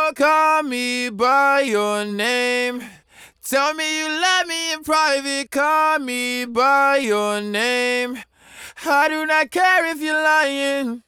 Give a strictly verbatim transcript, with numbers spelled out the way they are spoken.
Don't call me by your name. Tell me you love me in private. Call me by your name. I do not care if you're lying.